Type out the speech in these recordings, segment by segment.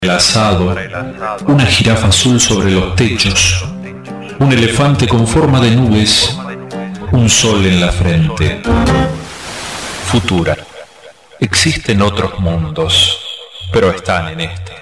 el asado, una jirafa azul sobre los techos, un elefante con forma de nubes, un sol en la frente. Futura. Existen otros mundos, pero están en este.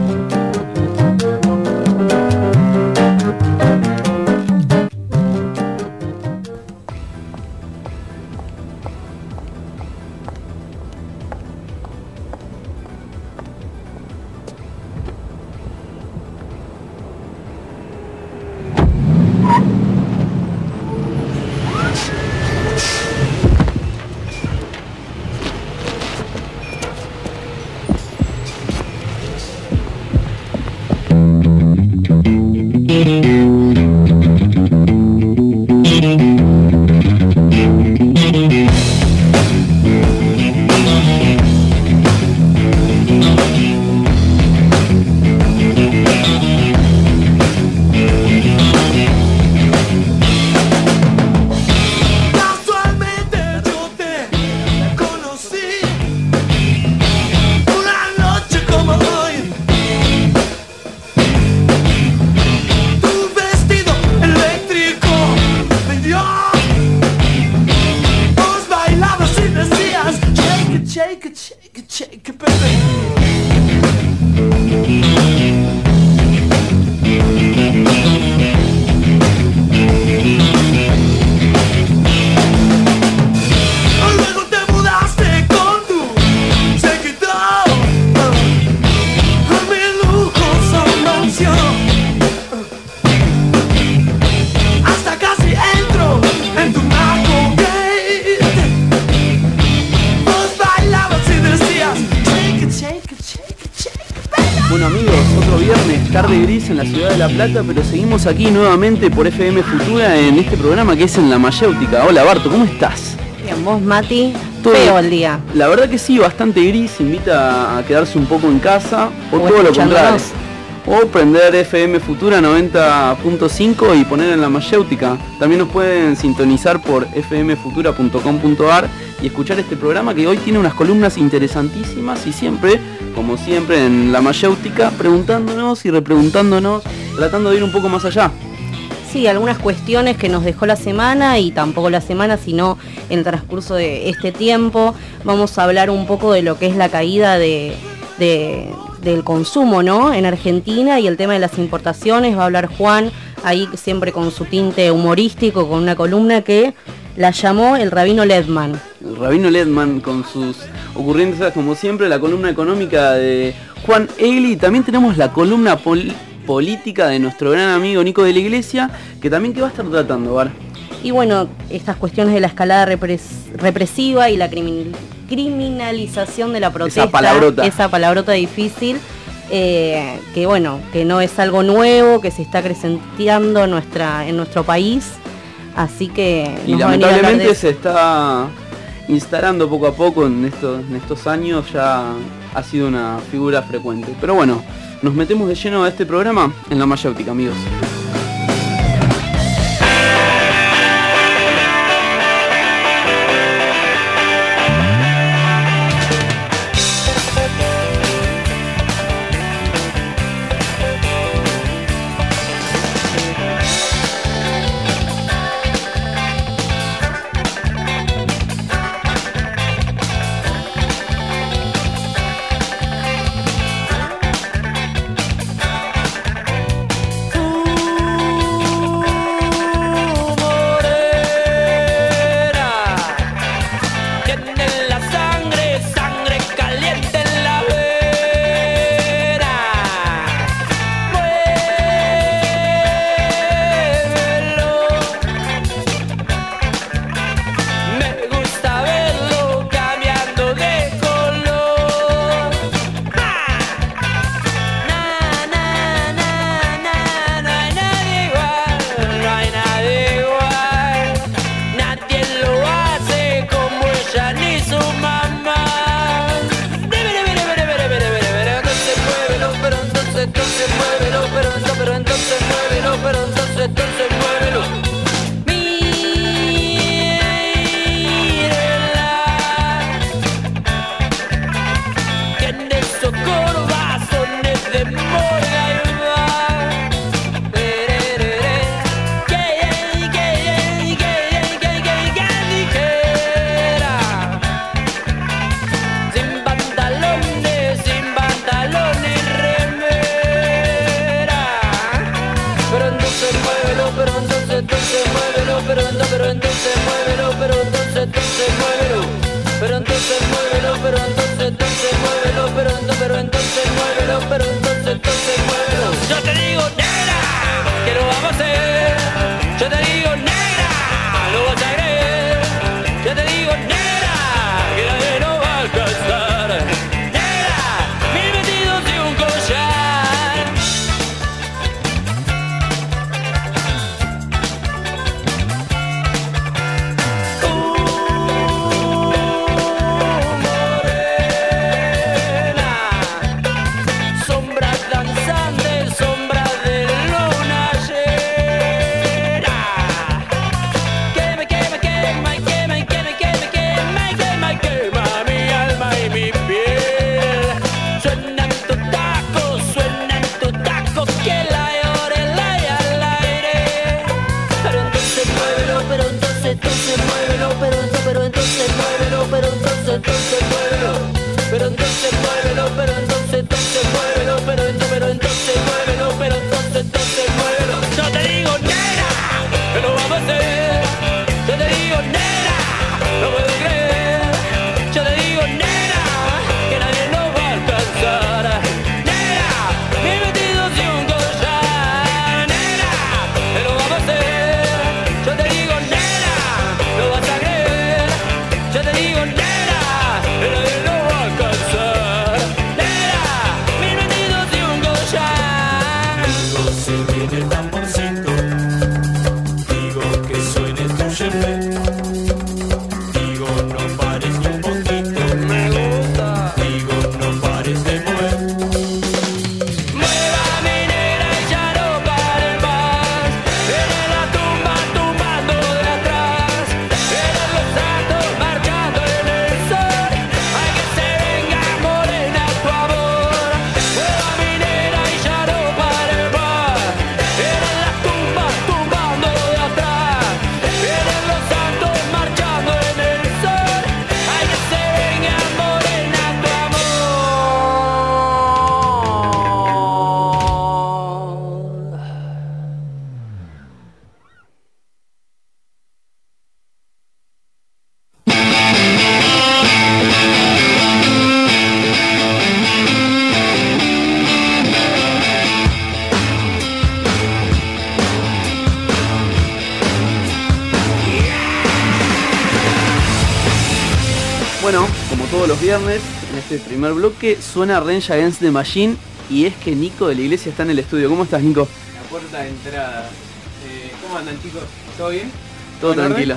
Pero seguimos aquí nuevamente por FM Futura en este programa que es en La Mayéutica. Hola Barto, ¿cómo estás? Bien, vos Mati, feo el día. La verdad que sí, bastante gris, invita a quedarse un poco en casa o todo lo contrario. O prender FM Futura 90.5 y poner en La Mayéutica. También nos pueden sintonizar por fmfutura.com.ar y escuchar este programa que hoy tiene unas columnas interesantísimas y siempre, como siempre en La Mayéutica, preguntándonos y repreguntándonos, tratando de ir un poco más allá. Sí, algunas cuestiones que nos dejó la semana y tampoco la semana, sino en el transcurso de este tiempo. Vamos a hablar un poco de lo que es la caída del consumo, ¿no? En Argentina y el tema de las importaciones. Va a hablar Juan, ahí siempre con su tinte humorístico, con una columna que la llamó el Rabino Ledman. El Rabino Ledman con sus ocurrencias, como siempre, la columna económica de Juan Egli. También tenemos la columna política de nuestro gran amigo Nico de la Iglesia, que también que va a estar tratando, Bar. Y bueno, estas cuestiones de la escalada represiva y la criminalización de la protesta, esa palabrota difícil, que bueno, que no es algo nuevo, que se está acrecenteando en nuestro país, así que y lamentablemente se está instalando poco a poco en estos años, ya ha sido una figura frecuente. Pero bueno, nos metemos de lleno a este programa en La Mayéutica, amigos. entonces muévelo, pero entonces muévelo, pero entonces muévelo, pero entonces muévelo, pero entonces muévelo, pero entonces muévelo, pero entonces muévelo. Yo te digo negra, que lo vamos a hacer. Yo te digo negra, lo vas a creer. Yo te digo negra, que nadie nos va a alcanzar. Negra, 1000 vestidos y un collar. Entonces muévelo, pero entonces muévelo, pero entonces muévelo, pero entonces muévelo, pero entonces muévelo. Yo te digo negra, que lo vamos a hacer. Yo te digo negra, no puedo creer. Yo te digo negra, que nadie nos va a alcanzar. Negra, 1000 vestidos y un collar. Negra, que lo vamos a hacer. Yo te digo negra, lo vas a creer. Yo te digo negra. Pero él no va a alcanzar. Negra, 1000 vestidos y un collar. Digo, se viene el tamborcito. Digo, que suene tu jefe. Digo, no pares ni un poquito. Me gusta. Digo, no pares de mover. Mueva mi negra y ya no pare más. Viene la tumba tumbando de atrás. Vienen los santos marchando en el sol. Hay que se venga morena tu amor. Mueva mi negra y ya no pare más. Vienen las tumbas tumbando de atrás. Vienen los santos marchando en el sol. Hay que se venga morena tu amor. Bueno, como todos los viernes, en este primer bloque suena Rage Against the Machine y es que Nico de la Iglesia está en el estudio. ¿Cómo estás, Nico? La puerta de entrada. ¿Cómo andan, chicos? ¿Todo bien? Todo ¿En orden? tranquilo.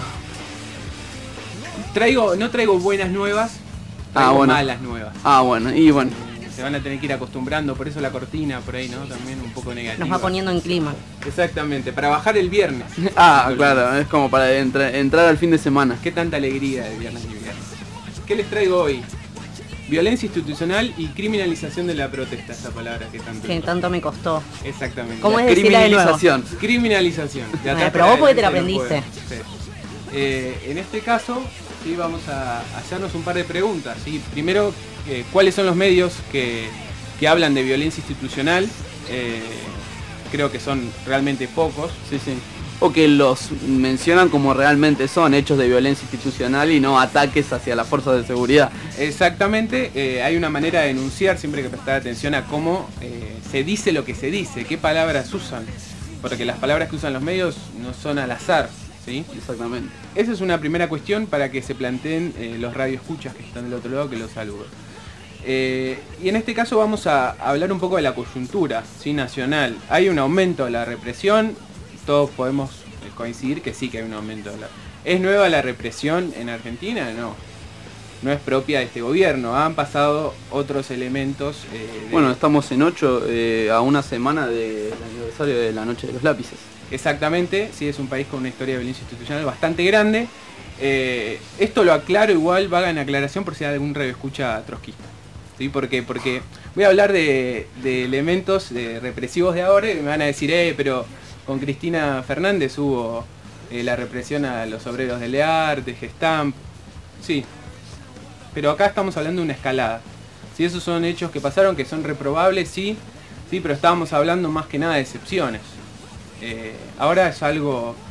No traigo buenas nuevas, traigo malas nuevas. Bueno, y bueno. Se van a tener que ir acostumbrando, por eso la cortina por ahí, ¿no? También un poco negativa. Nos va poniendo en clima. Exactamente, para bajar el viernes. Claro, es como para entrar al fin de semana. Qué tanta alegría de viernes y viernes. ¿Qué les traigo hoy? Violencia institucional y criminalización de la protesta, esa palabra que tanto me costó. Exactamente. ¿Cómo es decirla de nuevo? Criminalización. Pero vos porque te la aprendiste. Sí. En este caso, sí, vamos a hacernos un par de preguntas. ¿Sí? Primero, ¿cuáles son los medios que hablan de violencia institucional? Creo que son realmente pocos. Sí. O que los mencionan como realmente son, hechos de violencia institucional y no ataques hacia las fuerzas de seguridad. Exactamente, hay una manera de denunciar, siempre hay que prestar atención a cómo se dice lo que se dice, qué palabras usan, porque las palabras que usan los medios no son al azar, ¿sí? Exactamente. Esa es una primera cuestión para que se planteen los radioescuchas que están del otro lado, que los saludo. Y en este caso vamos a hablar un poco de la coyuntura, ¿sí? Nacional. Hay un aumento de la represión. Todos podemos coincidir que sí que hay un aumento. ¿Es nueva la represión en Argentina? No es propia de este gobierno. Han pasado otros elementos. Bueno, estamos en 8, a una semana del aniversario de la Noche de los Lápices. Exactamente, sí, es un país con una historia de violencia institucional bastante grande. Esto lo aclaro igual, vaga en aclaración por si hay algún radioescucha trotskista. ¿Sí? Porque voy a hablar de elementos represivos de ahora y me van a decir, pero... Con Cristina Fernández hubo la represión a los obreros de LEAR, de Gestamp. Sí, pero acá estamos hablando de una escalada. Sí, esos son hechos que pasaron, que son reprobables, sí, pero estábamos hablando más que nada de excepciones. Ahora es algo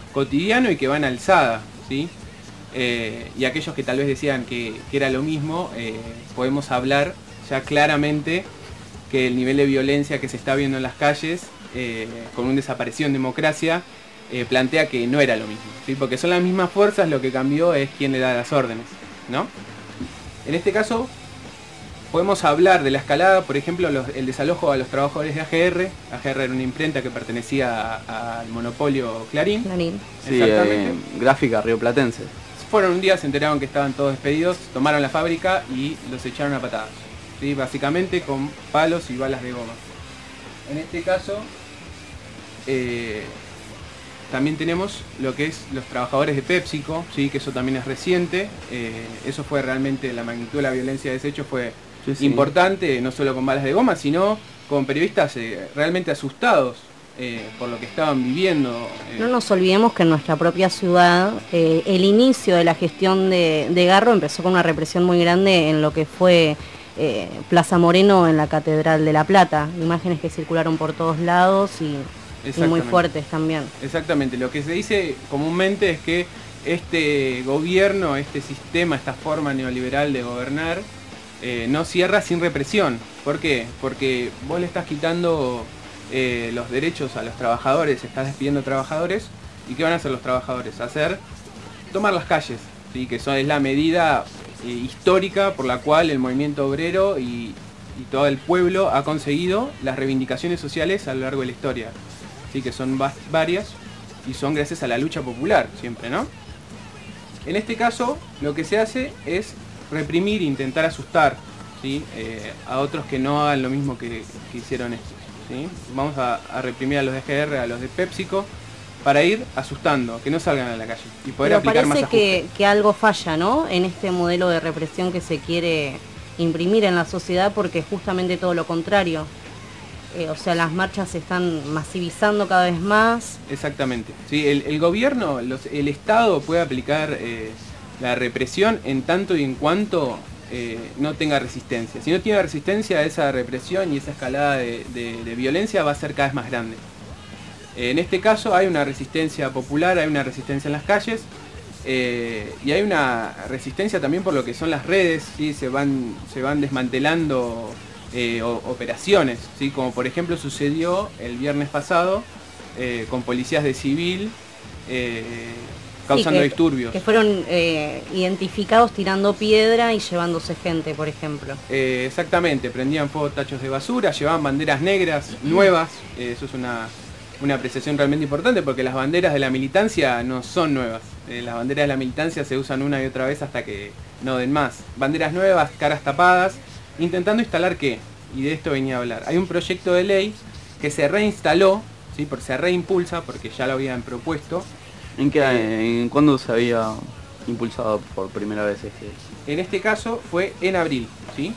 cotidiano y que va en alzada, ¿sí? Y aquellos que tal vez decían que era lo mismo, podemos hablar ya claramente que el nivel de violencia que se está viendo en las calles, con un desapareció en democracia, plantea que no era lo mismo, ¿sí? Porque son las mismas fuerzas, lo que cambió es quién le da las órdenes, ¿no? En este caso podemos hablar de la escalada, por ejemplo, el desalojo a los trabajadores de AGR. AGR era una imprenta que pertenecía al monopolio Clarín. Sí, gráfica rioplatense. Fueron un día, se enteraron que estaban todos despedidos, tomaron la fábrica y los echaron a patadas, ¿sí? Básicamente con palos y balas de goma. En este caso, también tenemos lo que es los trabajadores de PepsiCo, ¿sí? Que eso también es reciente. Eso fue realmente, la magnitud de la violencia de ese hecho fue importante, no solo con balas de goma, sino con periodistas realmente asustados por lo que estaban viviendo. No nos olvidemos que en nuestra propia ciudad el inicio de la gestión de Garro empezó con una represión muy grande en lo que fue Plaza Moreno en la Catedral de La Plata. Imágenes que circularon por todos lados y muy fuertes también. Exactamente, lo que se dice comúnmente es que este gobierno, este sistema, esta forma neoliberal de gobernar, no cierra sin represión. ¿Por qué? Porque vos le estás quitando los derechos a los trabajadores, estás despidiendo trabajadores, ¿y qué van a hacer los trabajadores? Tomar las calles, ¿sí? Que es la medida histórica por la cual el movimiento obrero y todo el pueblo ha conseguido las reivindicaciones sociales a lo largo de la historia, ¿sí? Que son varias y son gracias a la lucha popular siempre, ¿no? En este caso lo que se hace es reprimir e intentar asustar, ¿sí? A otros que no hagan lo mismo que hicieron estos, ¿sí? Vamos a reprimir a los de AGR, a los de PepsiCo, para ir asustando, que no salgan a la calle y poder aplicar más ajustes. Parece que algo falla, ¿no? En este modelo de represión que se quiere imprimir en la sociedad, porque justamente todo lo contrario. O sea, las marchas se están masivizando cada vez más. Exactamente. Sí, el gobierno, el Estado puede aplicar la represión en tanto y en cuanto no tenga resistencia. Si no tiene resistencia, esa represión y esa escalada de violencia va a ser cada vez más grande. En este caso hay una resistencia popular, hay una resistencia en las calles, y hay una resistencia también por lo que son las redes, ¿sí? Se van desmantelando operaciones, ¿sí? Como por ejemplo sucedió el viernes pasado con policías de civil causando disturbios. Que fueron identificados tirando piedra y llevándose gente, por ejemplo. Exactamente, prendían fuego tachos de basura, llevaban banderas negras nuevas. Eso es una apreciación realmente importante, porque las banderas de la militancia no son nuevas. Las banderas de la militancia se usan una y otra vez hasta que no den más. Banderas nuevas, caras tapadas, intentando instalar ¿qué? Y de esto venía a hablar. Hay un proyecto de ley que se reinstaló, ¿sí? Se reimpulsa, porque ya lo habían propuesto. ¿En cuándo se había impulsado por primera vez este? En este caso fue en abril, ¿sí?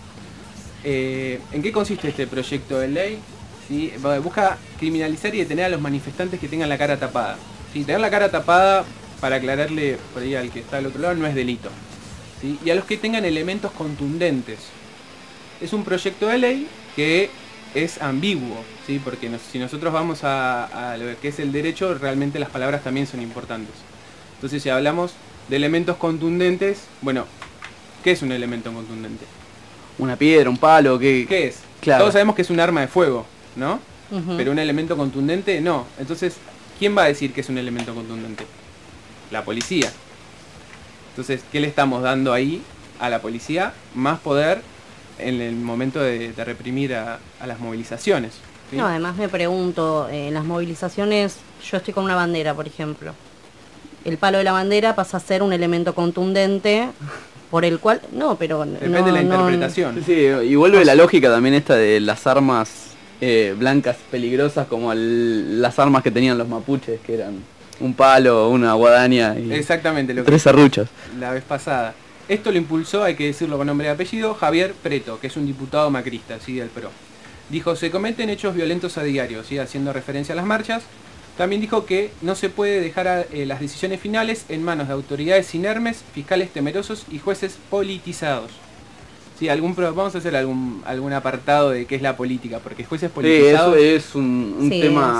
¿En qué consiste este proyecto de ley? ¿Sí? Busca criminalizar y detener a los manifestantes que tengan la cara tapada. ¿Sí? Tener la cara tapada, para aclararle por ahí al que está al otro lado, no es delito, ¿sí? Y a los que tengan elementos contundentes. Es un proyecto de ley que es ambiguo, ¿sí? Porque si nosotros vamos a lo que es el derecho, realmente las palabras también son importantes. Entonces, si hablamos de elementos contundentes, bueno, ¿qué es un elemento contundente? Una piedra, un palo, ¿qué es? Claro. Todos sabemos que es un arma de fuego, ¿no? Uh-huh. Pero un elemento contundente, no. Entonces, ¿quién va a decir que es un elemento contundente? La policía. Entonces, ¿qué le estamos dando ahí a la policía? Más poder en el momento de reprimir a las movilizaciones, ¿sí? No, además me pregunto, en las movilizaciones, yo estoy con una bandera, por ejemplo. El palo de la bandera pasa a ser un elemento contundente por el cual... No, pero... Depende de la interpretación. Sí, y vuelve la lógica también esta de las armas blancas peligrosas, como las armas que tenían los mapuches, que eran un palo, una guadaña y exactamente, lo 3 serruchos. La vez pasada. Esto lo impulsó, hay que decirlo con nombre y apellido, Javier Preto, que es un diputado macrista, ¿sí? Del PRO. Dijo, se cometen hechos violentos a diario, ¿sí? Haciendo referencia a las marchas. También dijo que no se puede dejar las decisiones finales en manos de autoridades inermes, fiscales temerosos y jueces politizados. Sí, vamos a hacer algún apartado de qué es la política, porque jueces politizados... Sí, eso es un tema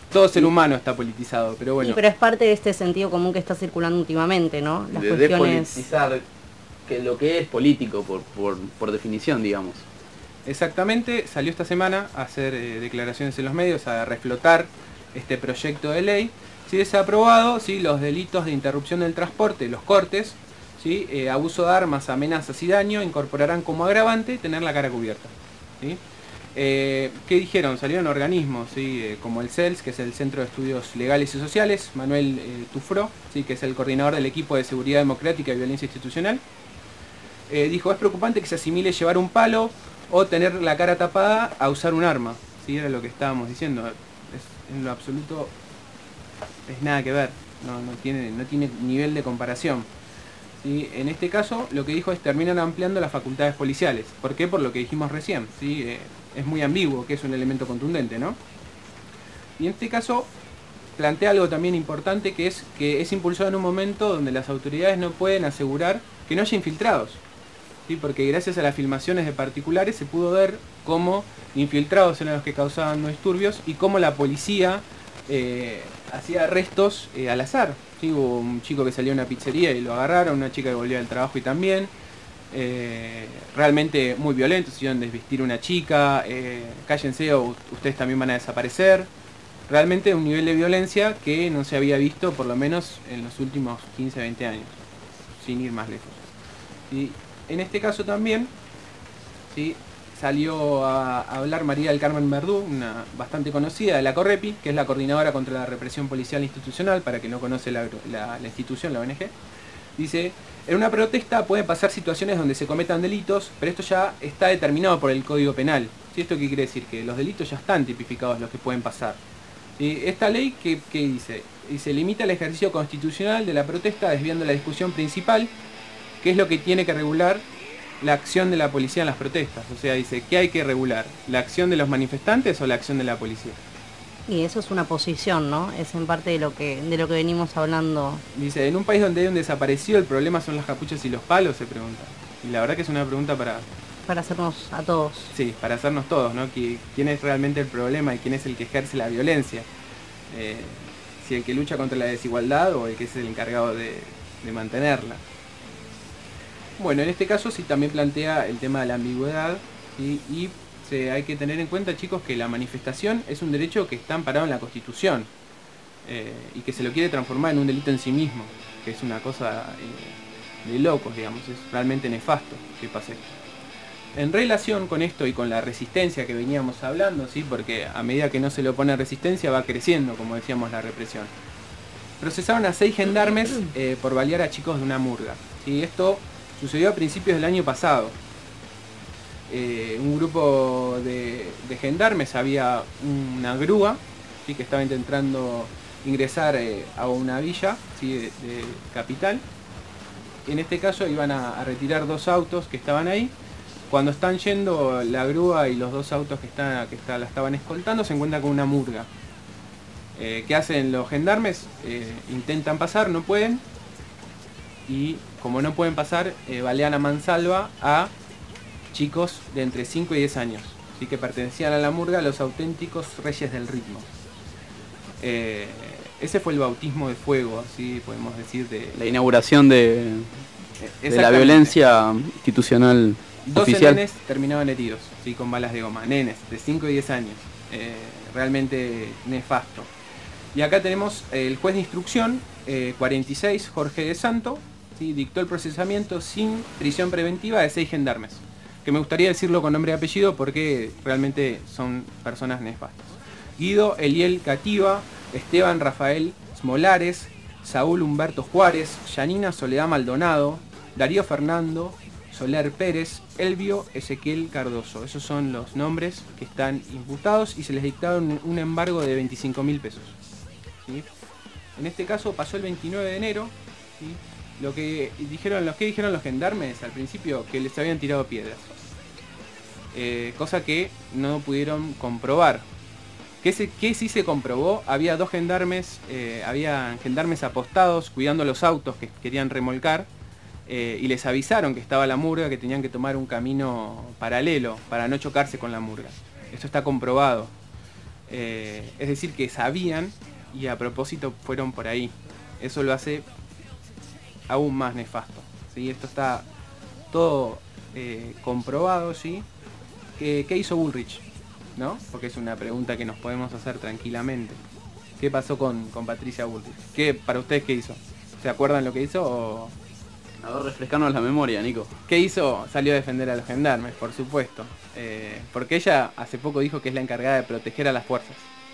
todo ser humano está politizado, pero bueno. Sí, pero es parte de este sentido común que está circulando últimamente, ¿no? Las de cuestiones... despolitizar que lo que es político, por definición, digamos. Exactamente, salió esta semana a hacer declaraciones en los medios, a reflotar este proyecto de ley. Si es aprobado, ¿sí? Los delitos de interrupción del transporte, los cortes, ¿sí? Abuso de armas, amenazas y daño, incorporarán como agravante tener la cara cubierta, ¿sí? ¿Qué dijeron? Salieron organismos, ¿sí? Como el CELS, que es el Centro de Estudios Legales y Sociales, Manuel Tufró, ¿sí? Que es el coordinador del equipo de Seguridad Democrática y Violencia Institucional. Dijo, es preocupante que se asimile llevar un palo o tener la cara tapada a usar un arma, ¿sí? Era lo que estábamos diciendo. En lo absoluto es nada que ver, no tiene nivel de comparación, ¿sí? En este caso lo que dijo es terminan ampliando las facultades policiales. ¿Por qué? Por lo que dijimos recién, ¿sí? Es muy ambiguo, que es un elemento contundente, ¿no? Y en este caso plantea algo también importante, que es impulsado en un momento donde las autoridades no pueden asegurar que no haya infiltrados, ¿sí? Porque gracias a las filmaciones de particulares se pudo ver cómo infiltrados eran los que causaban los disturbios y cómo la policía hacía arrestos al azar, ¿sí? Hubo un chico que salió a una pizzería y lo agarraron, una chica que volvía del trabajo y también. Realmente muy violentos, hicieron desvestir a una chica, cállense o ustedes también van a desaparecer. Realmente un nivel de violencia que no se había visto por lo menos en los últimos 15, 20 años, sin ir más lejos. Y en este caso también, ¿sí? Salió a hablar María del Carmen Verdú, una bastante conocida de la Correpi, que es la Coordinadora contra la Represión Policial Institucional, para que no conoce la institución, la ONG. Dice, en una protesta pueden pasar situaciones donde se cometan delitos, pero esto ya está determinado por el Código Penal. ¿Sí? ¿Esto qué quiere decir? Que los delitos ya están tipificados, los que pueden pasar. ¿Sí? Esta ley, ¿qué dice? Dice, limita el ejercicio constitucional de la protesta desviando la discusión principal, que es lo que tiene que regular la acción de la policía en las protestas. O sea, dice, ¿qué hay que regular? ¿La acción de los manifestantes o la acción de la policía? Y eso es una posición, ¿no? Es en parte de lo que venimos hablando. Dice, en un país donde hay un desaparecido, ¿el problema son las capuchas y los palos? Se pregunta. Y la verdad que es una pregunta para hacernos a todos. Sí, para hacernos todos, ¿no? ¿Quién es realmente el problema y quién es el que ejerce la violencia? Si el que lucha contra la desigualdad o el que es el encargado de mantenerla. Bueno, en este caso sí también plantea el tema de la ambigüedad, ¿sí? Y hay que tener en cuenta, chicos, que la manifestación es un derecho que está amparado en la Constitución y que se lo quiere transformar en un delito en sí mismo, que es una cosa de locos, digamos, es realmente nefasto que pase esto. En relación con esto y con la resistencia que veníamos hablando, ¿sí? Porque a medida que no se le opone resistencia va creciendo, como decíamos, la represión. Procesaron a 6 gendarmes por balear a chicos de una murga, ¿sí? Esto sucedió a principios del año pasado. Un grupo de gendarmes, había una grúa, ¿sí? Que estaba intentando ingresar a una villa, ¿sí? de Capital. En este caso iban a retirar 2 autos que estaban ahí. Cuando están yendo la grúa y los 2 autos que la estaban escoltando, se encuentran con una murga. ¿Qué hacen los gendarmes? Intentan pasar, no pueden. Y como no pueden pasar, balean a mansalva a chicos de entre 5 y 10 años, ¿sí? Que pertenecían a la murga, los auténticos reyes del ritmo. Ese fue el bautismo de fuego, así podemos decir, de la inauguración de la violencia institucional. 12 oficial. nenes terminaban heridos, ¿sí? Con balas de goma, nenes de 5 y 10 años, realmente nefasto. Y acá tenemos el juez de instrucción 46, Jorge de Santo, ¿sí? Dictó el procesamiento sin prisión preventiva de 6 gendarmes, que me gustaría decirlo con nombre y apellido porque realmente son personas nefastas. Guido Eliel Cativa, Esteban Rafael Smolares, Saúl Humberto Juárez, Yanina Soledad Maldonado, Darío Fernando Soler Pérez, Elvio Ezequiel Cardoso. Esos son los nombres que están imputados y se les dictaron un embargo de 25.000 pesos. ¿Sí? En este caso pasó el 29 de enero, ¿sí? Lo que dijeron los gendarmes al principio, que les habían tirado piedras. Cosa que no pudieron comprobar. ¿Qué sí se comprobó? Había 2 gendarmes, habían gendarmes apostados cuidando los autos que querían remolcar. Y les avisaron que estaba la murga, que tenían que tomar un camino paralelo para no chocarse con la murga. Esto está comprobado. Es decir, que sabían y a propósito fueron por ahí. Eso lo hace aún más nefasto, ¿sí? Esto está todo comprobado, ¿sí? ¿Qué hizo Bullrich? ¿No? Porque es una pregunta que nos podemos hacer tranquilamente. ¿Qué pasó con Patricia Bullrich? ¿Para ustedes qué hizo? ¿Se acuerdan lo que hizo o...? A ver, refrescarnos la memoria, Nico. ¿Qué hizo? Salió a defender a los gendarmes, por supuesto. Porque ella hace poco dijo que es la encargada de proteger a las fuerzas.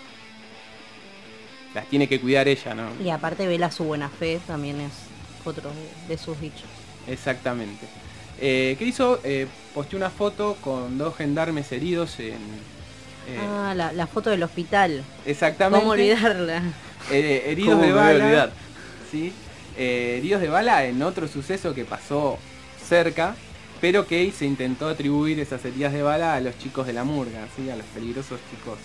Las tiene que cuidar ella, ¿no? Y aparte vela su buena fe, también es otro de sus dichos. Exactamente. ¿Qué hizo? Posteó una foto con 2 gendarmes heridos en... la foto del hospital. Exactamente. ¿Cómo olvidarla? Heridos de bala. ¿Sí? Heridos de bala en otro suceso que pasó cerca, pero que se intentó atribuir esas heridas de bala a los chicos de la murga, ¿sí? A los peligrosos chicos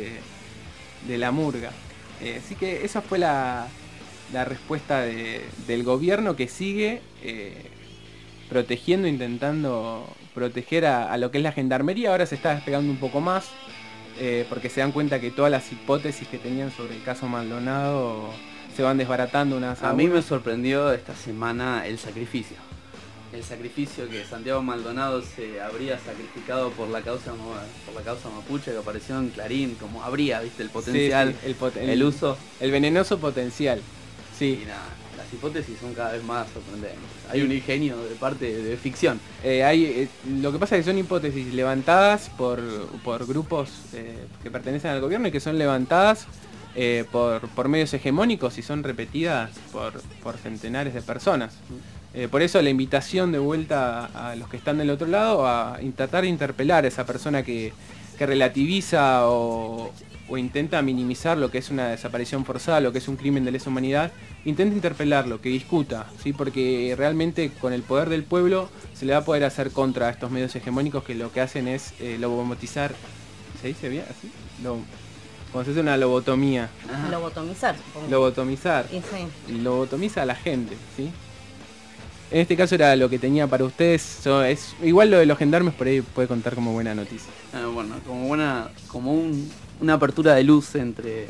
de la murga. Así que esa fue la respuesta del gobierno, que sigue protegiendo, intentando proteger a lo que es la gendarmería. Ahora se está despegando un poco más, porque se dan cuenta que todas las hipótesis que tenían sobre el caso Maldonado se van desbaratando unas a mí me sorprendió esta semana el sacrificio. El sacrificio que Santiago Maldonado se habría sacrificado por la causa mapuche, que apareció en Clarín, como habría, viste, el potencial, sí, el uso. El venenoso potencial. Sí. Y nada, las hipótesis son cada vez más sorprendentes. Hay un ingenio de parte de ficción. Lo que pasa es que son hipótesis levantadas por grupos que pertenecen al gobierno y que son levantadas por medios hegemónicos y son repetidas por centenares de personas. Por eso la invitación de vuelta a los que están del otro lado a tratar de interpelar a esa persona que relativiza o intenta minimizar lo que es una desaparición forzada, lo que es un crimen de lesa humanidad. Intenta interpelarlo, que discuta, ¿sí? Porque realmente con el poder del pueblo se le va a poder hacer contra a estos medios hegemónicos que lo que hacen es lobotomizar. ¿Se dice bien así? Cuando se hace una lobotomía. Lobotomizar, supongo. Lobotomizar. Sí. Lobotomiza a la gente, ¿sí? En este caso era lo que tenía para ustedes. Es igual lo de los gendarmes, por ahí puede contar como buena noticia. Bueno, como una apertura de luz entre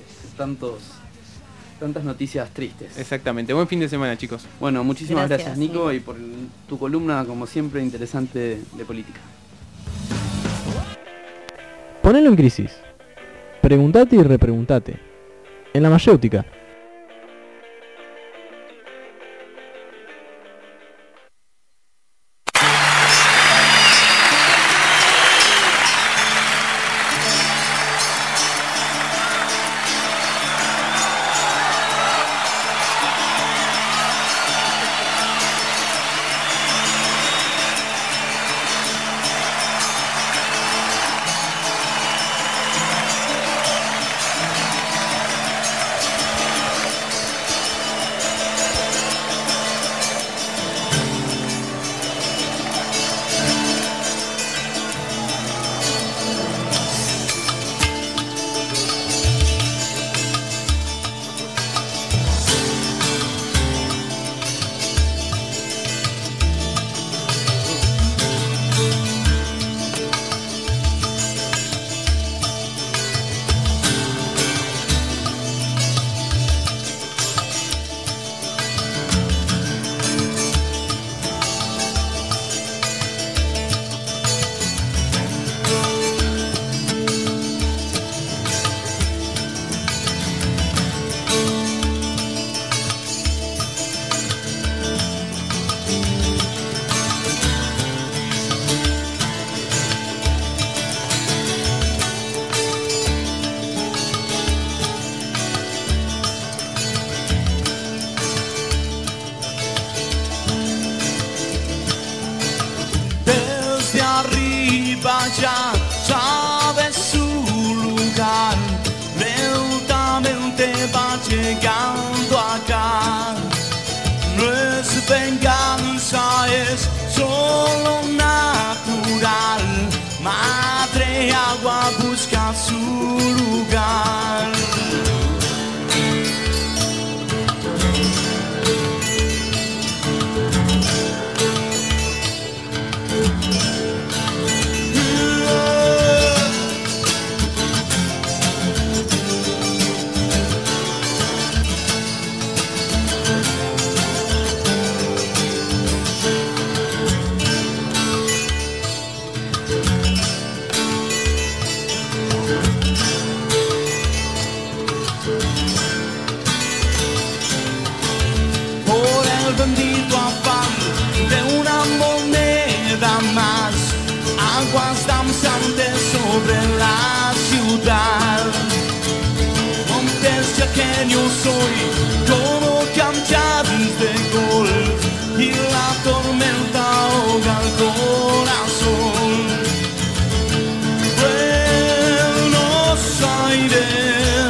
tantas noticias tristes. Exactamente. Buen fin de semana, chicos. Bueno, muchísimas gracias Nico, y por tu columna, como siempre, interesante de política. Ponelo en crisis. Preguntate y repreguntate. En la mayéutica. ya sabe su lugar, lentamente va llegando acá. No es venganza, es solo natural. Madre agua busca su lugar. sueño soy como cantares de golf y la tormenta ahoga el corazón. Buenos Aires,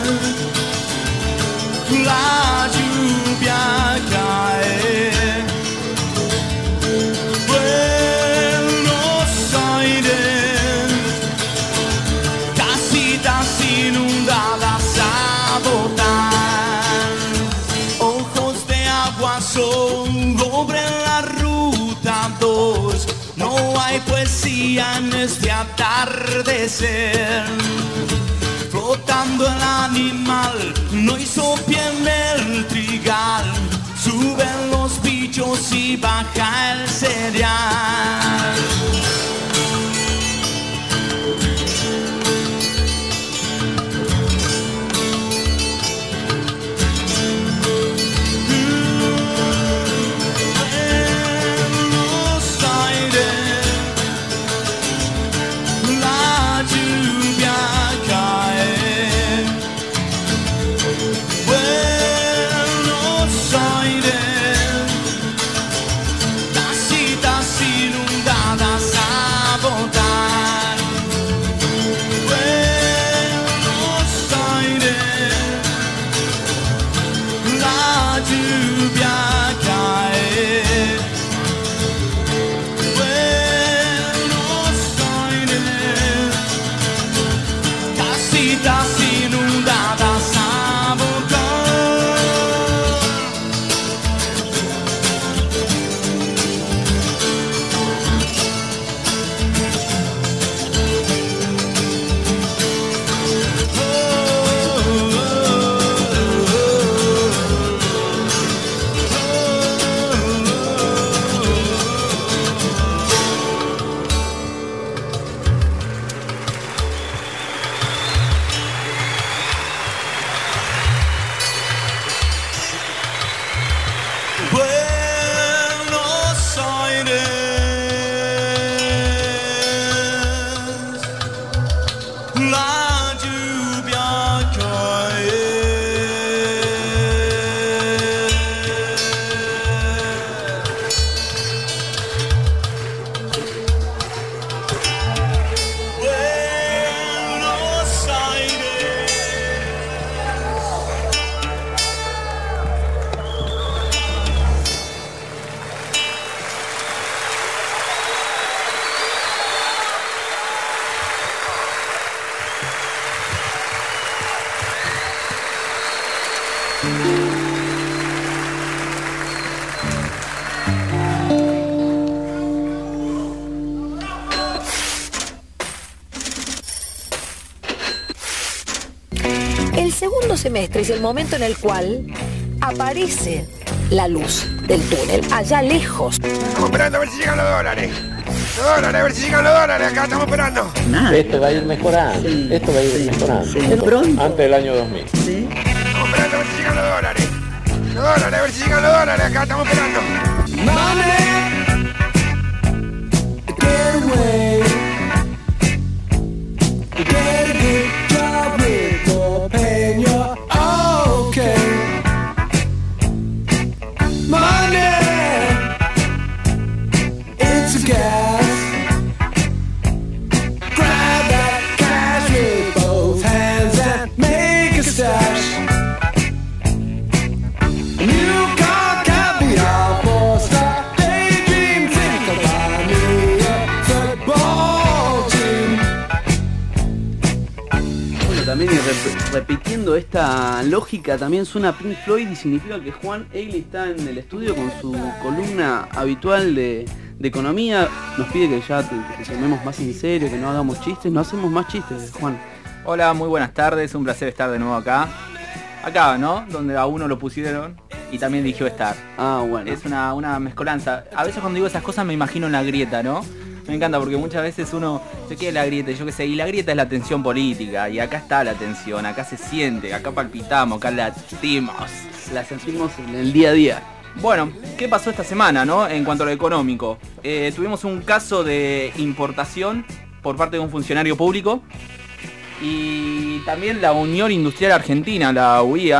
la lluvia cae. Buenos Aires, casitas inundadas a botar, ojos de agua sobre la ruta 2. No hay poesía en este atardecer. Flotando el animal, no hizo pie en el trigal. Suben los bichos y baja el cereal. Buenos Aires, la lluvia cae. Buenos Aires, casitas inundadas a botar. Buenos Aires, la lluvia cae. Buenos Aires, casitas inundadas a Buenos Aires, la lluvia cae. Buenos Aires. El segundo semestre es el momento en el cual aparece la luz del túnel, allá lejos. Estamos esperando a ver si llegan los dólares. Los dólares, a ver si llegan los dólares. Acá estamos esperando. Esto va a ir mejorando. Sí. Esto va a ir mejorando. Sí. Pronto. Antes del año 2000. Sí. Estamos esperando a ver si llegan los dólares. Los dólares, a ver si llegan los dólares. Acá estamos esperando. También y repitiendo esta lógica también suena Pink Floyd y significa que Juan Egli está en el estudio con su columna habitual de economía. Nos pide que ya que tomemos más en serio, que no hagamos chistes. No hacemos más chistes, Juan. Hola, muy buenas tardes, un placer estar de nuevo acá. Acá, ¿no? Donde a uno lo pusieron y también eligió estar. Ah, bueno. Es una mezcolanza. A veces cuando digo esas cosas me imagino en la grieta, ¿no? Me encanta porque muchas veces uno se queda en la grieta, yo qué sé, y la grieta es la tensión política, y acá está la tensión, acá se siente, acá palpitamos, acá latimos. La sentimos en el día a día. Bueno, ¿qué pasó esta semana, no? En cuanto a lo económico. Tuvimos un caso de importación por parte de un funcionario público y también la Unión Industrial Argentina, la UIA,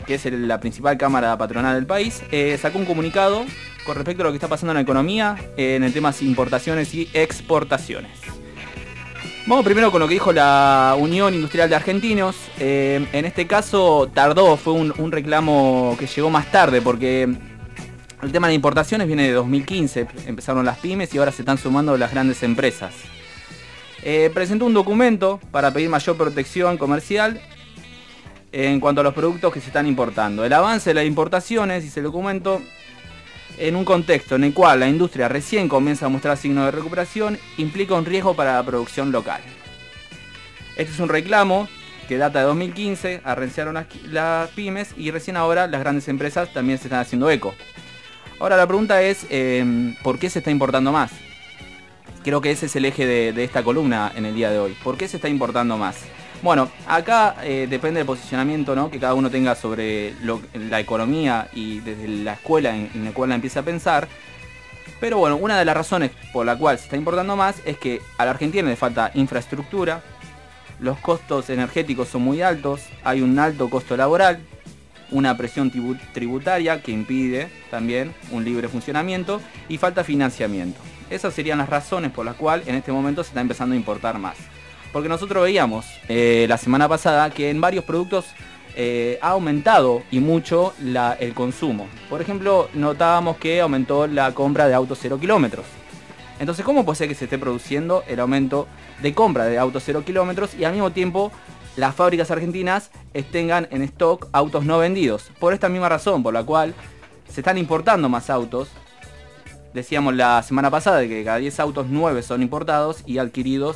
que es la principal cámara patronal del país, sacó un comunicado con respecto a lo que está pasando en la economía en el tema de importaciones y exportaciones. Vamos primero con lo que dijo la Unión Industrial de Argentinos. En este caso tardó, fue un reclamo que llegó más tarde, porque el tema de importaciones viene de 2015, empezaron las pymes y ahora se están sumando las grandes empresas. Presentó un documento para pedir mayor protección comercial en cuanto a los productos que se están importando. El avance de las importaciones, dice el documento, en un contexto en el cual la industria recién comienza a mostrar signos de recuperación, implica un riesgo para la producción local. Este es un reclamo que data de 2015, arrenciaron las pymes y recién ahora las grandes empresas también se están haciendo eco. Ahora la pregunta es, ¿por qué se está importando más? Creo que ese es el eje de esta columna en el día de hoy. ¿Por qué se está importando más? Bueno, acá depende del posicionamiento, ¿no?, que cada uno tenga sobre la economía y desde la escuela en la cual la empieza a pensar. Pero bueno, una de las razones por la cual se está importando más es que a la Argentina le falta infraestructura, los costos energéticos son muy altos, hay un alto costo laboral, una presión tributaria que impide también un libre funcionamiento y falta financiamiento. Esas serían las razones por las cuales en este momento se está empezando a importar más. Porque nosotros veíamos la semana pasada que en varios productos ha aumentado y mucho el consumo. Por ejemplo, notábamos que aumentó la compra de autos 0 kilómetros. Entonces, ¿cómo puede ser que se esté produciendo el aumento de compra de autos 0 kilómetros y al mismo tiempo las fábricas argentinas tengan en stock autos no vendidos? Por esta misma razón, por la cual se están importando más autos. Decíamos la semana pasada de que cada 10 autos 9 son importados y adquiridos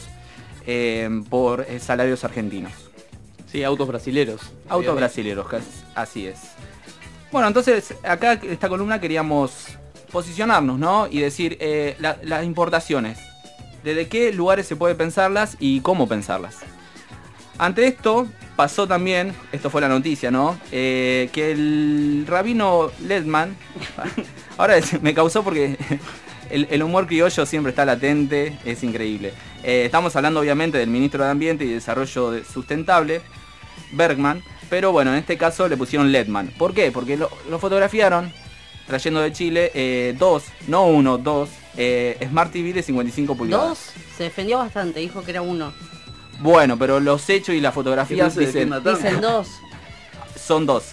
por salarios argentinos. Sí, autos brasileros. Autos brasileros, así es. Bueno, entonces acá en esta columna queríamos posicionarnos, ¿no? Y decir las importaciones. ¿Desde qué lugares se puede pensarlas y cómo pensarlas? Ante esto pasó también, esto fue la noticia, ¿no? Que el rabino Ledman, ahora me causó porque el humor criollo siempre está latente, es increíble. Estamos hablando obviamente del ministro de Ambiente y Desarrollo Sustentable, Bergman, pero bueno, en este caso le pusieron Ledman. ¿Por qué? Porque lo fotografiaron trayendo de Chile dos Smart TV de 55 pulgadas. ¿Dos? Se defendió bastante, dijo que era uno. Bueno, pero los hechos y las fotografías dicen dos. Son dos.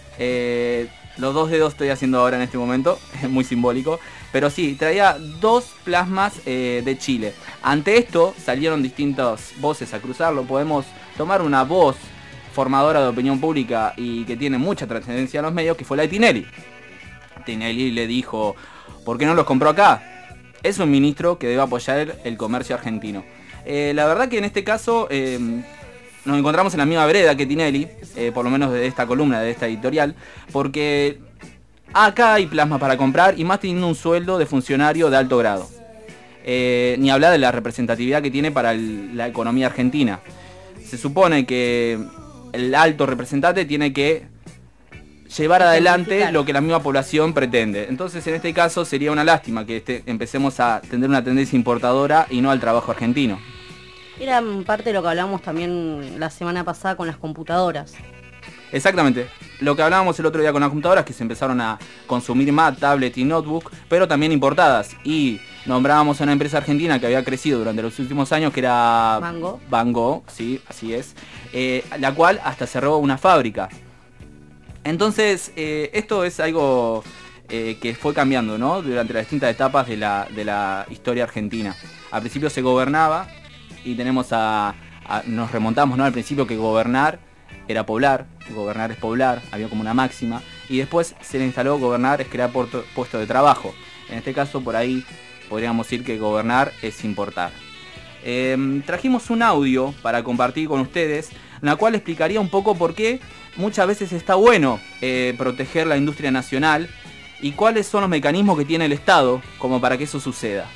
Los dos dedos estoy haciendo ahora en este momento, es muy simbólico. Pero sí, traía dos plasmas de Chile. Ante esto salieron distintas voces a cruzarlo. Podemos tomar una voz formadora de opinión pública y que tiene mucha trascendencia en los medios, que fue la de Tinelli. Tinelli le dijo, ¿por qué no los compró acá? Es un ministro que debe apoyar el comercio argentino. La verdad que en este caso nos encontramos en la misma vereda que Tinelli, por lo menos de esta columna, de esta editorial, porque acá hay plasma para comprar y más teniendo un sueldo de funcionario de alto grado. Ni hablar de la representatividad que tiene para la economía argentina. Se supone que el alto representante tiene que llevar adelante lo que la misma población pretende. Entonces en este caso sería una lástima que empecemos a tener una tendencia importadora y no al trabajo argentino. Era parte de lo que hablamos también la semana pasada con las computadoras. Exactamente. Lo que hablábamos el otro día con las computadoras, que se empezaron a consumir más tablet y notebook, pero también importadas. Y nombrábamos a una empresa argentina que había crecido durante los últimos años, que era Bango, sí, así es, la cual hasta cerró una fábrica. Entonces, esto es algo que fue cambiando, ¿no?, durante las distintas etapas de la historia argentina. Al principio se gobernaba y nos remontamos, ¿no?, al principio que gobernar era poblar, gobernar es poblar, había como una máxima, y después se le instaló gobernar es crear puestos de trabajo. En este caso, por ahí podríamos decir que gobernar es importar. Trajimos un audio para compartir con ustedes, en la cual explicaría un poco por qué muchas veces está bueno proteger la industria nacional y cuáles son los mecanismos que tiene el Estado como para que eso suceda.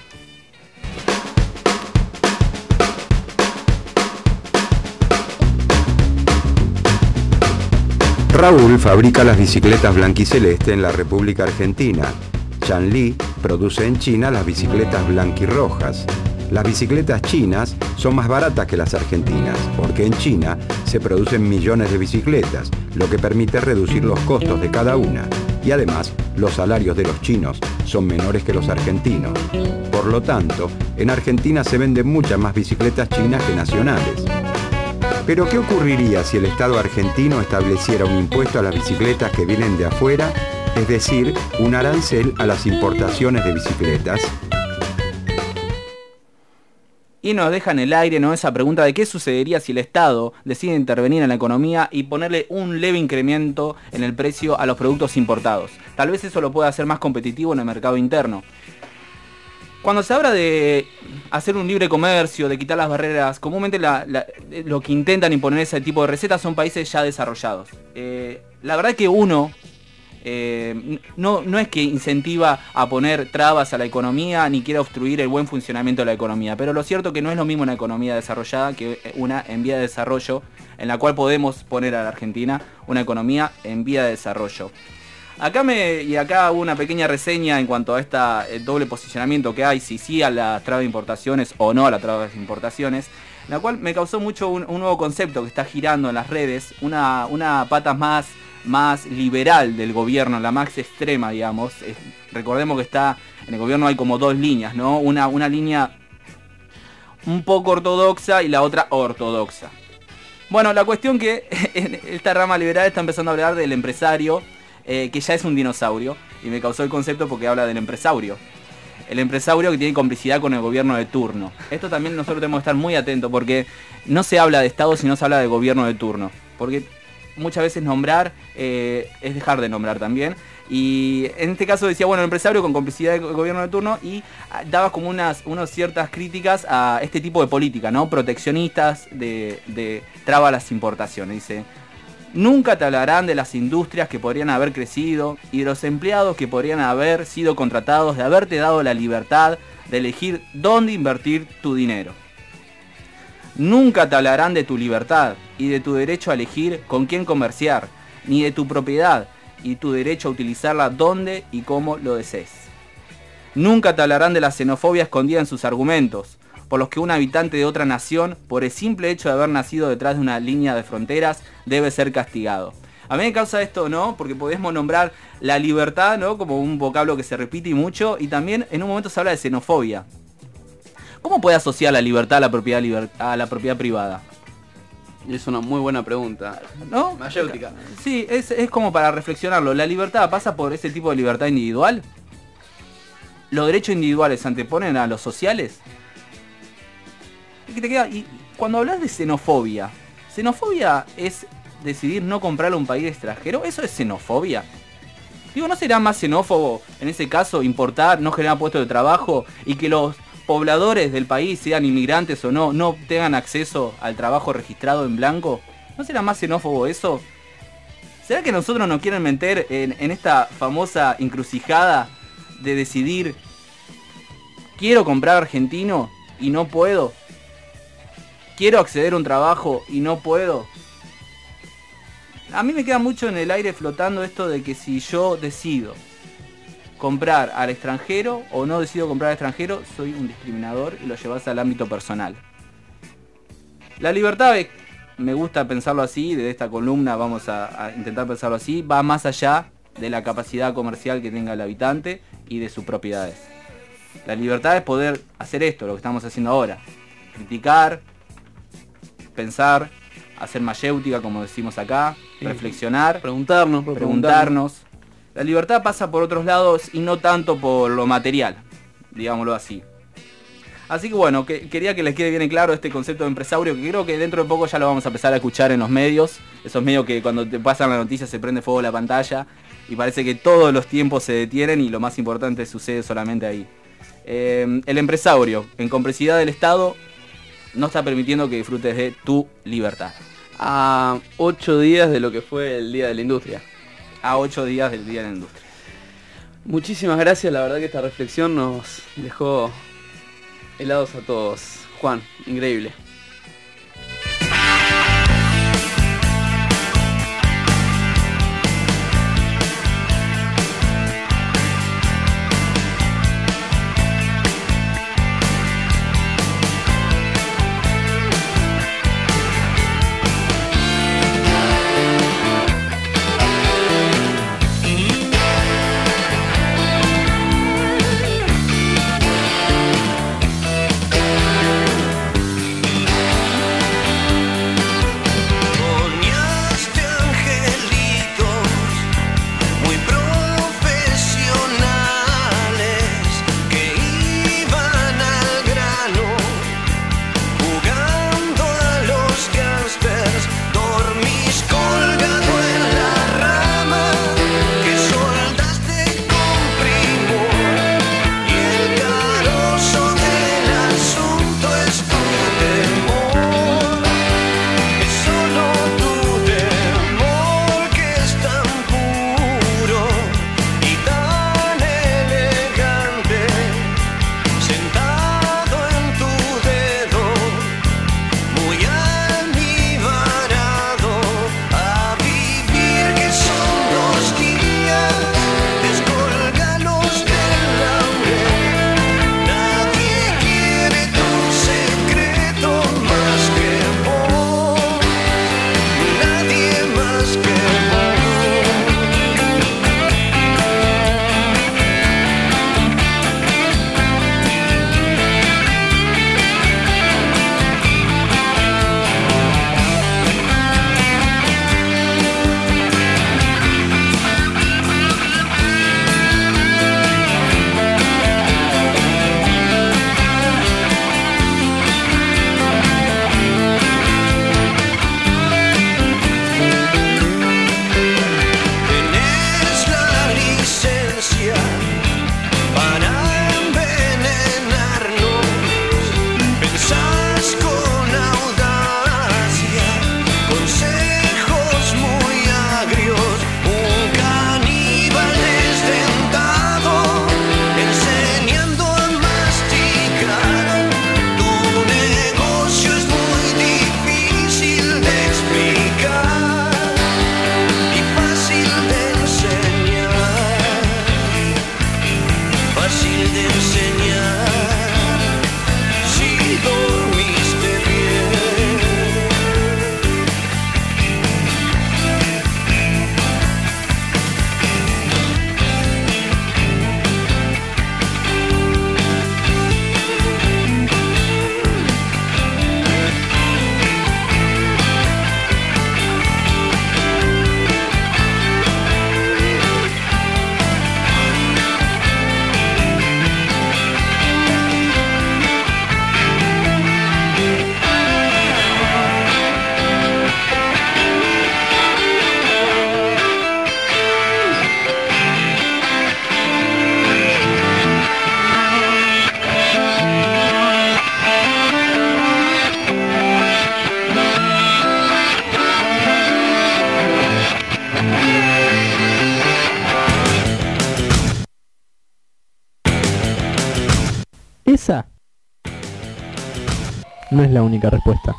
Raúl fabrica las bicicletas blanquiceleste en la República Argentina. Chanli produce en China las bicicletas blanquirrojas. Las bicicletas chinas son más baratas que las argentinas, porque en China se producen millones de bicicletas, lo que permite reducir los costos de cada una. Y además, los salarios de los chinos son menores que los argentinos. Por lo tanto, en Argentina se venden muchas más bicicletas chinas que nacionales. Pero ¿qué ocurriría si el Estado argentino estableciera un impuesto a las bicicletas que vienen de afuera, es decir, un arancel a las importaciones de bicicletas? Y nos deja en el aire, ¿no?, esa pregunta de qué sucedería si el Estado decide intervenir en la economía y ponerle un leve incremento en el precio a los productos importados. Tal vez eso lo pueda hacer más competitivo en el mercado interno. Cuando se habla de hacer un libre comercio, de quitar las barreras, comúnmente lo que intentan imponer ese tipo de recetas son países ya desarrollados. La verdad es que uno no es que incentiva a poner trabas a la economía ni quiere obstruir el buen funcionamiento de la economía, pero lo cierto es que no es lo mismo una economía desarrollada que una en vía de desarrollo, en la cual podemos poner a la Argentina una economía en vía de desarrollo. Acá hubo una pequeña reseña en cuanto a este doble posicionamiento que hay, si sí a las trabas de importaciones o no a las trabas de importaciones, la cual me causó mucho un nuevo concepto que está girando en las redes, una pata más liberal del gobierno, la más extrema, digamos. Recordemos que en el gobierno hay como dos líneas, ¿no? Una línea un poco ortodoxa y la otra ortodoxa. Bueno, la cuestión que esta rama liberal está empezando a hablar del empresario, que ya es un dinosaurio, y me causó el concepto porque habla del empresario. El empresario que tiene complicidad con el gobierno de turno. Esto también nosotros tenemos que estar muy atentos, porque no se habla de Estado, sino se habla de gobierno de turno. Porque muchas veces nombrar es dejar de nombrar también. Y en este caso decía, bueno, el empresario con complicidad del gobierno de turno, y daba como unas ciertas críticas a este tipo de política, ¿no? Proteccionistas, de traba a las importaciones. Dice: nunca te hablarán de las industrias que podrían haber crecido y de los empleados que podrían haber sido contratados, de haberte dado la libertad de elegir dónde invertir tu dinero. Nunca te hablarán de tu libertad y de tu derecho a elegir con quién comerciar, ni de tu propiedad y tu derecho a utilizarla donde y cómo lo desees. Nunca te hablarán de la xenofobia escondida en sus argumentos, por los que un habitante de otra nación, por el simple hecho de haber nacido detrás de una línea de fronteras, debe ser castigado. A mí me causa esto, ¿no? Porque podemos nombrar la libertad, ¿no?, como un vocablo que se repite y mucho, y también en un momento se habla de xenofobia. ¿Cómo puede asociar la libertad a la propiedad privada? Es una muy buena pregunta, ¿no? Mayéutica. Sí, es como para reflexionarlo. ¿La libertad pasa por ese tipo de libertad individual? ¿Los derechos individuales se anteponen a los sociales? Y cuando hablas de xenofobia es decidir no comprarle a un país extranjero. ¿Eso es xenofobia? Digo, ¿no será más xenófobo en ese caso importar, no generar puestos de trabajo y que los pobladores del país, sean inmigrantes o no tengan acceso al trabajo registrado en blanco? ¿No será más xenófobo eso? ¿Será que nosotros nos quieren meter en esta famosa encrucijada de decidir, quiero comprar argentino y no puedo? ¿Quiero acceder a un trabajo y no puedo? A mí me queda mucho en el aire flotando esto de que si yo decido comprar al extranjero o no decido comprar al extranjero, soy un discriminador y lo llevas al ámbito personal. La libertad, me gusta pensarlo así, de esta columna vamos a intentar pensarlo así, va más allá de la capacidad comercial que tenga el habitante y de sus propiedades. La libertad es poder hacer esto, lo que estamos haciendo ahora. Criticar, pensar, hacer mayéutica, como decimos acá, sí, reflexionar, preguntarnos. La libertad pasa por otros lados y no tanto por lo material, digámoslo así. Así que bueno, quería que les quede bien claro este concepto de empresario, que creo que dentro de poco ya lo vamos a empezar a escuchar en los medios. Esos medios que cuando te pasan la noticia se prende fuego la pantalla y parece que todos los tiempos se detienen y lo más importante sucede solamente ahí. El empresario, en complicidad del Estado, no está permitiendo que disfrutes de tu libertad. A 8 días de lo que fue el Día de la Industria. A 8 días del Día de la Industria. Muchísimas gracias, la verdad que esta reflexión nos dejó helados a todos. Juan, increíble. no es la única respuesta.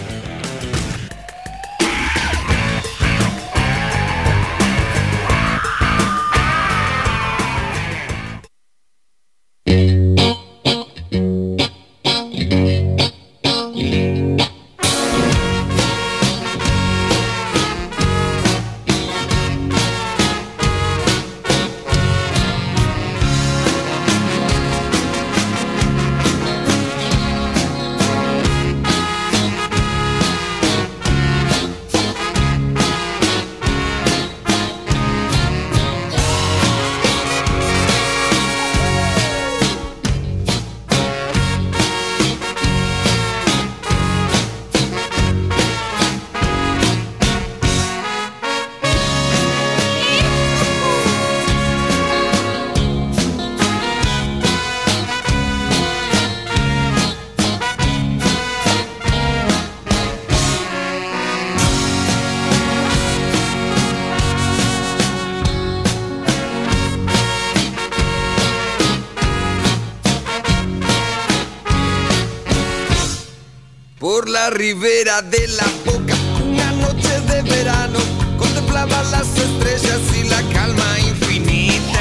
Por la ribera de la Boca, una noche de verano, contemplaba las estrellas y la calma infinita.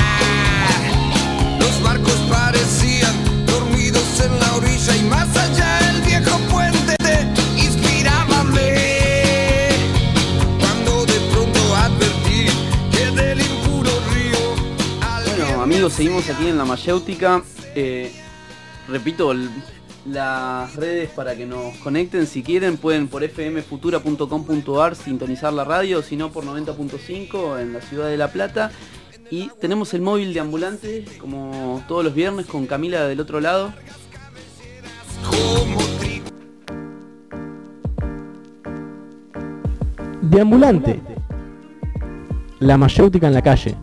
Los barcos parecían dormidos en la orilla y más allá el viejo puente inspirábame. Cuando de pronto advertí que del impuro río... Bueno, amigos, seguimos aquí en La Mayéutica. Repito, las redes para que nos conecten, si quieren pueden por fmfutura.com.ar sintonizar la radio, si no por 90.5 en la ciudad de La Plata. Y tenemos el móvil de Ambulante como todos los viernes con Camila del otro lado. Deambulante, La Mayéutica en la calle.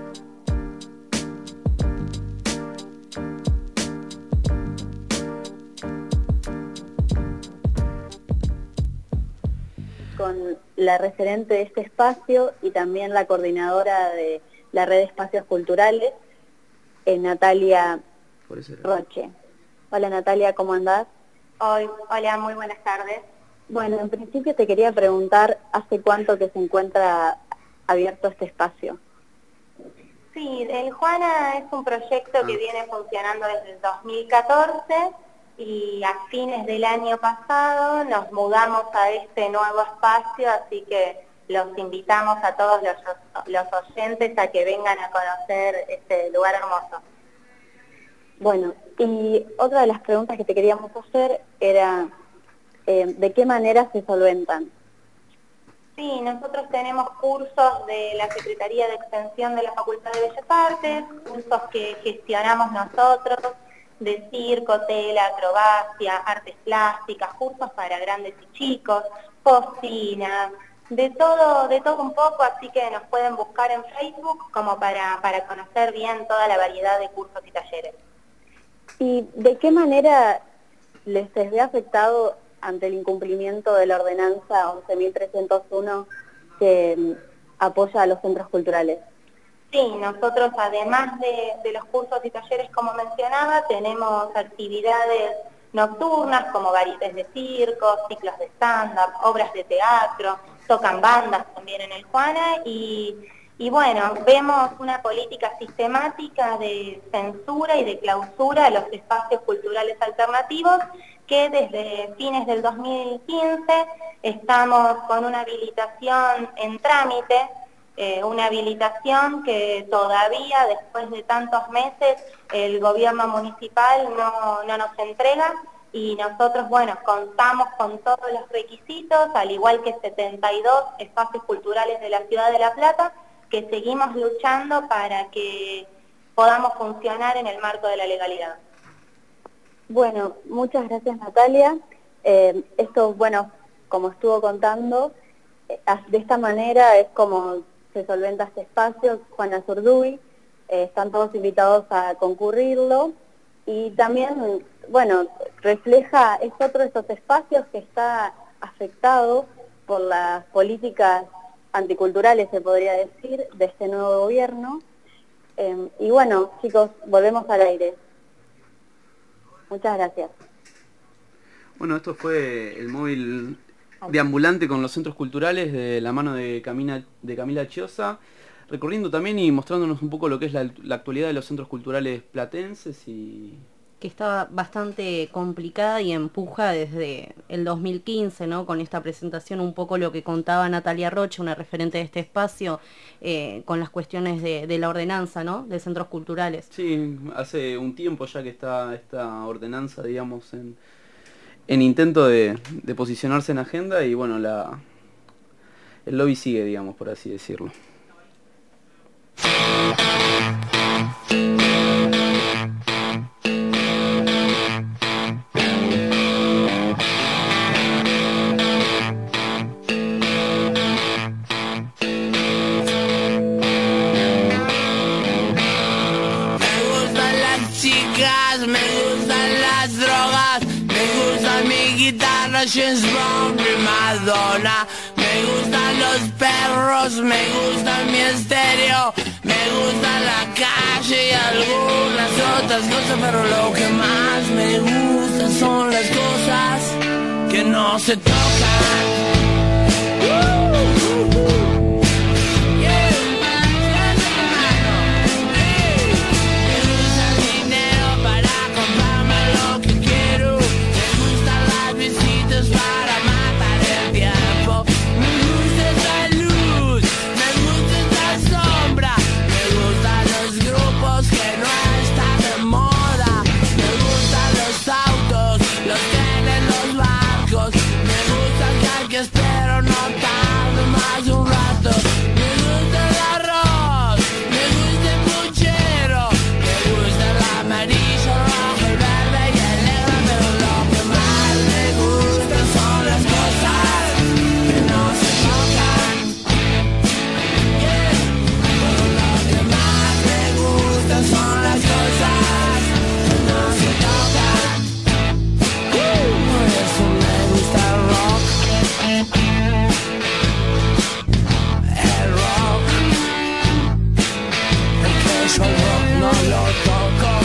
Con la referente de este espacio y también la coordinadora de la red de espacios culturales, Natalia Roche. Hola Natalia, ¿cómo andás? Hola, muy buenas tardes. Bueno, en principio te quería preguntar, ¿hace cuánto que se encuentra abierto este espacio? Sí, el Juana es un proyecto que viene funcionando desde el 2014 y a fines del año pasado nos mudamos a este nuevo espacio, así que los invitamos a todos los oyentes a que vengan a conocer este lugar hermoso. Bueno, y otra de las preguntas que te queríamos hacer era, ¿de qué manera se solventan? Sí, nosotros tenemos cursos de la Secretaría de Extensión de la Facultad de Bellas Artes, cursos que gestionamos nosotros, de circo, tela, acrobacia, artes plásticas, cursos para grandes y chicos, cocina, de todo un poco, así que nos pueden buscar en Facebook como para conocer bien toda la variedad de cursos y talleres. ¿Y de qué manera les ve afectado ante el incumplimiento de la ordenanza 11.301 que apoya a los centros culturales? Sí, nosotros además de los cursos y talleres como mencionaba, tenemos actividades nocturnas como variedades de circo, ciclos de stand-up, obras de teatro, tocan bandas también en el Juana y bueno, vemos una política sistemática de censura y de clausura a los espacios culturales alternativos que desde fines del 2015 estamos con una habilitación en trámite, una habilitación que todavía después de tantos meses el gobierno municipal no nos entrega y nosotros, bueno, contamos con todos los requisitos, al igual que 72 espacios culturales de la ciudad de La Plata, que seguimos luchando para que podamos funcionar en el marco de la legalidad. Bueno, muchas gracias Natalia. Esto, bueno, como estuvo contando, de esta manera es como se solventa este espacio, Juana Zurduy, están todos invitados a concurrirlo y también, bueno, refleja, es otro de estos espacios que está afectado por las políticas anticulturales, se podría decir, de este nuevo gobierno. Y bueno, chicos, volvemos al aire. Muchas gracias. Bueno, esto fue el móvil deambulante con los centros culturales de la mano de Camila Chiosa, recorriendo también y mostrándonos un poco lo que es la actualidad de los centros culturales platenses y... que está bastante complicada y empuja desde el 2015, ¿no? Con esta presentación, un poco lo que contaba Natalia Rocha, una referente de este espacio, con las cuestiones de la ordenanza, ¿no? De centros culturales. Sí, hace un tiempo ya que está esta ordenanza, digamos, en intento de posicionarse en agenda y bueno, el lobby sigue, digamos, por así decirlo. James Bond, Madonna. Me gustan los perros, me gusta mi estéreo, me gusta la calle y algunas otras cosas, pero lo que más me gusta son las cosas que no se tocan. Para matar el tiempo. Me gusta esa luz, me gusta esta sombra, me gustan los grupos que no están de moda, me gustan los autos, los trenes, los barcos, me gusta el que espero no tarde más de un rato, me gusta el arroz, me gusta el puchero, me gusta el amarillo, rojo, el verde y el negro, pero lo que más me gusta son las cosas que no se tocan. Pero lo que más me gusta son las cosas que no se tocan. Por eso me gusta el rock. El rock. Porque yo el rock no lo toco.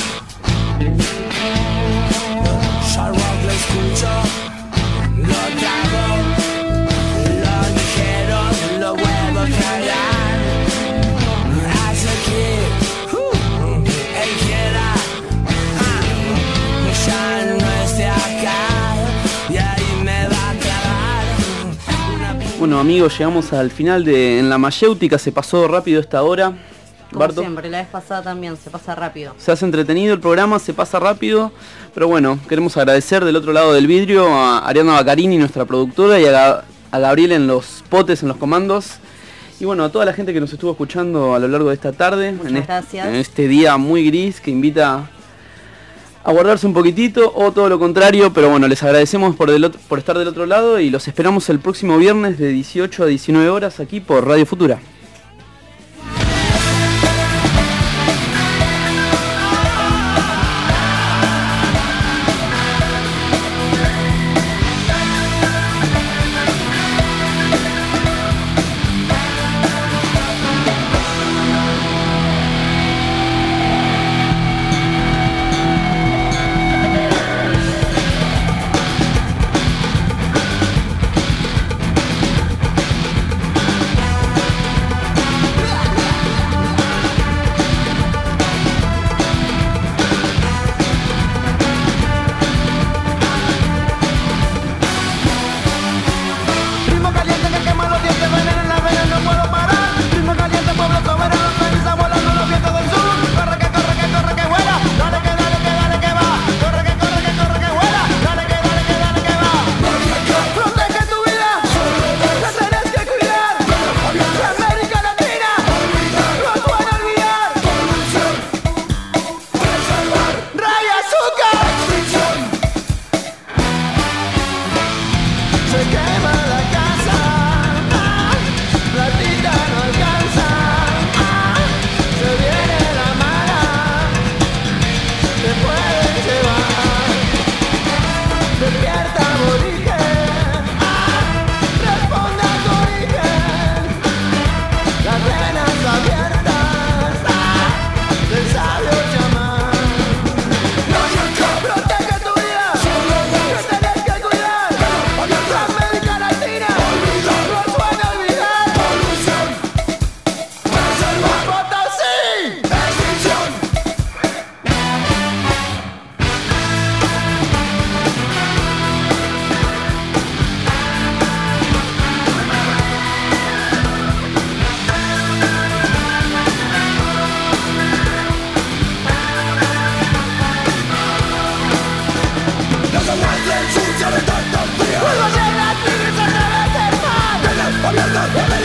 Yo el rock lo escucho. Lo trago, lo ligero, lo vuelvo a cargar. Hace que él quiera que ya no esté acá y ahí me va a quedar. Bueno amigos, llegamos al final de En la Mayéutica, se pasó rápido esta hora. Como Barto, siempre, la vez pasada también, se pasa rápido. se hace entretenido el programa, se pasa rápido, pero bueno, queremos agradecer del otro lado del vidrio a Ariana Baccarini, nuestra productora, y a Gabriel en los potes, en los comandos, y bueno, a toda la gente que nos estuvo escuchando a lo largo de esta tarde, Gracias. en este día muy gris que invita a guardarse un poquitito o todo lo contrario, pero bueno, les agradecemos por estar del otro lado y los esperamos el próximo viernes de 18 a 19 horas aquí por Radio Futura.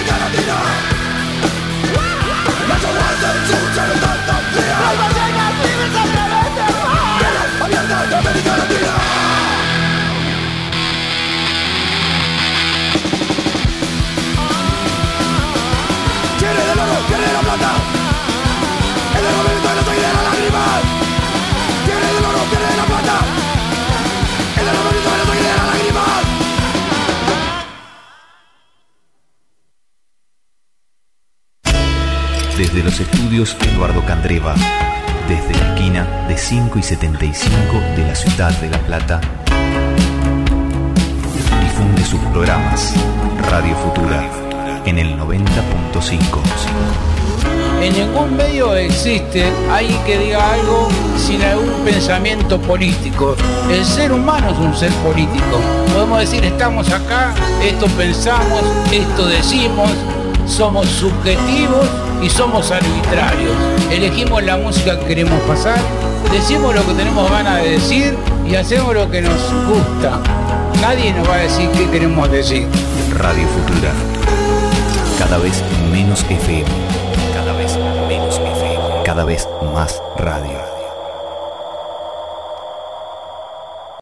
América Latina. Nacho Walter, chucha de tanta fría. Almas llenas, libres al rebelde. Abierta de América Latina. Quiere del oro, quiere de la plata. El del momento de la sangre de la lágrima. Quiere del oro, quiere de la plata. El del momento de la sangre de la lágrima. Desde los estudios Eduardo Candreva, desde la esquina de 5 y 75 de la ciudad de La Plata, difunde sus programas Radio Futura en el 90.5. En ningún medio existe alguien que diga algo sin algún pensamiento político. El ser humano es un ser político. Podemos decir, estamos acá, esto pensamos, esto decimos, somos subjetivos y somos arbitrarios. Elegimos la música que queremos pasar, decimos lo que tenemos ganas de decir y hacemos lo que nos gusta. Nadie nos va a decir qué queremos decir. Radio Futura. Cada vez menos FM. Cada vez menos FM. Cada vez más radio.